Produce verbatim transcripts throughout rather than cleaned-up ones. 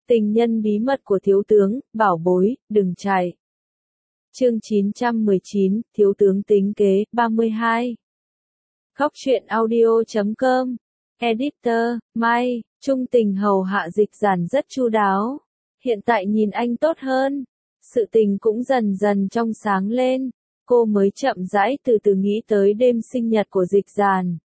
Tình nhân bí mật của thiếu tướng, bảo bối, đừng chạy. Chương chín trăm mười chín, thiếu tướng tính kế, ba mươi hai. Góc truyện audio chấm com. Editor, Mai, Trung Tình hầu hạ Dịch Giản rất chu đáo. Hiện tại nhìn anh tốt hơn. Sự tình cũng dần dần trong sáng lên. Cô mới chậm rãi từ từ nghĩ tới đêm sinh nhật của Dịch Giản.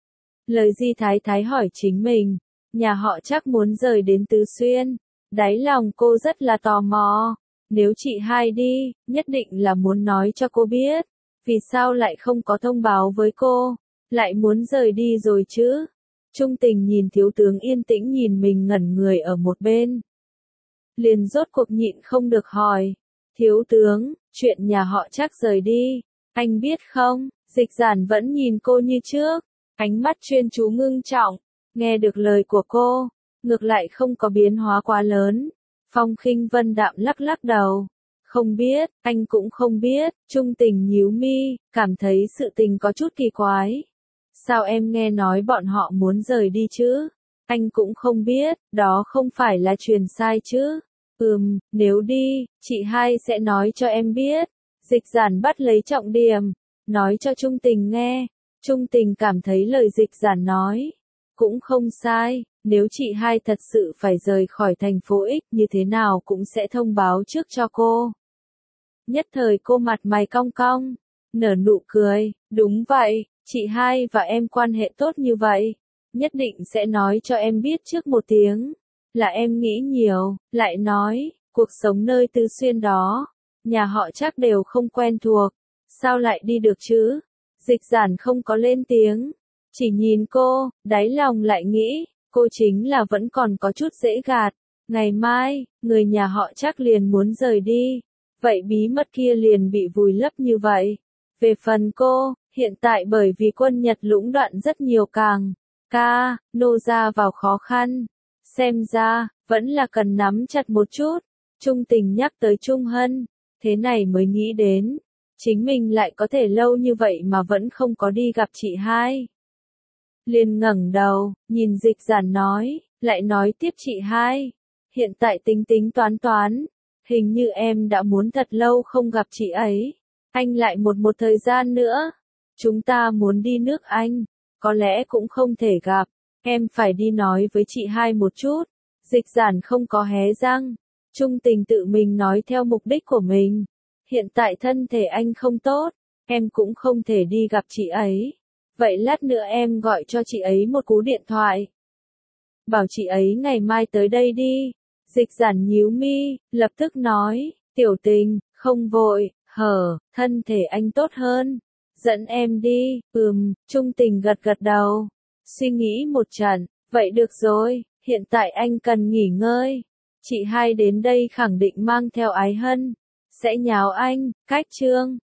Lời Di Thái Thái hỏi chính mình, nhà họ chắc muốn rời đến Tứ Xuyên. Đáy lòng cô rất là tò mò. Nếu chị hai đi, nhất định là muốn nói cho cô biết. Vì sao lại không có thông báo với cô, lại muốn rời đi rồi chứ? Trung Tình nhìn thiếu tướng yên tĩnh nhìn mình ngẩn người ở một bên. Liền rốt cuộc nhịn không được hỏi. Thiếu tướng, chuyện nhà họ chắc rời đi, anh biết không? Dịch Giản vẫn nhìn cô như trước, ánh mắt chuyên chú ngưng trọng. Nghe được lời của cô, ngược lại không có biến hóa quá lớn. Phong Khinh Vân đạm lắc lắc đầu. Không biết, anh cũng không biết. Trung Tình nhíu mi, cảm thấy sự tình có chút kỳ quái. Sao em nghe nói bọn họ muốn rời đi chứ? Anh cũng không biết, đó không phải là truyền sai chứ? Ừm, nếu đi, chị hai sẽ nói cho em biết. Dịch Giản bắt lấy trọng điểm, nói cho Trung Tình nghe. Trung Tình cảm thấy lời Dịch Giản nói cũng không sai. Nếu chị hai thật sự phải rời khỏi thành phố X như thế nào cũng sẽ thông báo trước cho cô. Nhất thời cô mặt mày cong cong, nở nụ cười. Đúng vậy, chị hai và em quan hệ tốt như vậy, nhất định sẽ nói cho em biết trước một tiếng. Là em nghĩ nhiều, lại nói, cuộc sống nơi Tứ Xuyên đó, nhà họ chắc đều không quen thuộc, sao lại đi được chứ? Dịch Giản không có lên tiếng, chỉ nhìn cô, đáy lòng lại nghĩ, cô chính là vẫn còn có chút dễ gạt. Ngày mai, người nhà họ chắc liền muốn rời đi, vậy bí mật kia liền bị vùi lấp như vậy. Về phần cô, hiện tại bởi vì quân Nhật lũng đoạn rất nhiều càng, ca, nô ra vào khó khăn. Xem ra, vẫn là cần nắm chặt một chút. Trung Tình nhắc tới Trung Hân, thế này mới nghĩ đến, chính mình lại có thể lâu như vậy mà vẫn không có đi gặp chị hai. Liền ngẩng đầu, nhìn Dịch Giản nói, lại nói tiếp chị hai. Hiện tại tính tính toán toán, hình như em đã muốn thật lâu không gặp chị ấy. Anh lại một một thời gian nữa, chúng ta muốn đi nước Anh, có lẽ cũng không thể gặp. Em phải đi nói với chị hai một chút. Dịch Giản không có hé răng. Trung Tình tự mình nói theo mục đích của mình. Hiện tại thân thể anh không tốt, em cũng không thể đi gặp chị ấy. Vậy lát nữa em gọi cho chị ấy một cú điện thoại. Bảo chị ấy ngày mai tới đây đi. Dịch Giản nhíu mi, lập tức nói, Tiểu Tình, không vội, hở, thân thể anh tốt hơn. Dẫn em đi. Ừm, Trung Tình gật gật đầu. Suy nghĩ một trận, vậy được rồi, hiện tại anh cần nghỉ ngơi. Chị hai đến đây khẳng định mang theo Ái Hân, sẽ nháo anh. Cách chương